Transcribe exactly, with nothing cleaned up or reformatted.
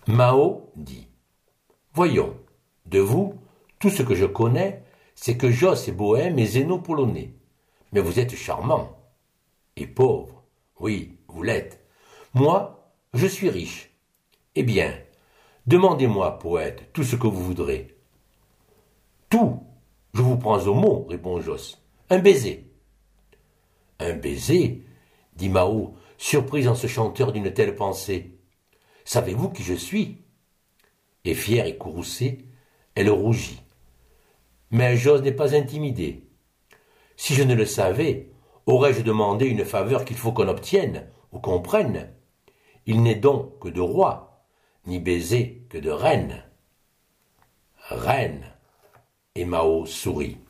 Mao dit: Voyons, de vous, tout ce que je connais, c'est que Jos est bohème et Zéno polonais. Mais vous êtes charmant. Et pauvre. Oui, vous l'êtes. Moi, je suis riche. Eh bien, demandez-moi, poète, tout ce que vous voudrez. Tout. Je vous prends au mot, répond Jos. Un baiser. Un baiser, dit Mao, surpris en ce chanteur d'une telle pensée. Savez-vous qui je suis? Et fière et courroucée, elle rougit. Mais Jos n'est pas intimidé. Si je ne le savais, aurais-je demandé une faveur qu'il faut qu'on obtienne ou qu'on prenne? Il n'est donc que de roi, ni baiser que de reine. Reine. Et Mao sourit.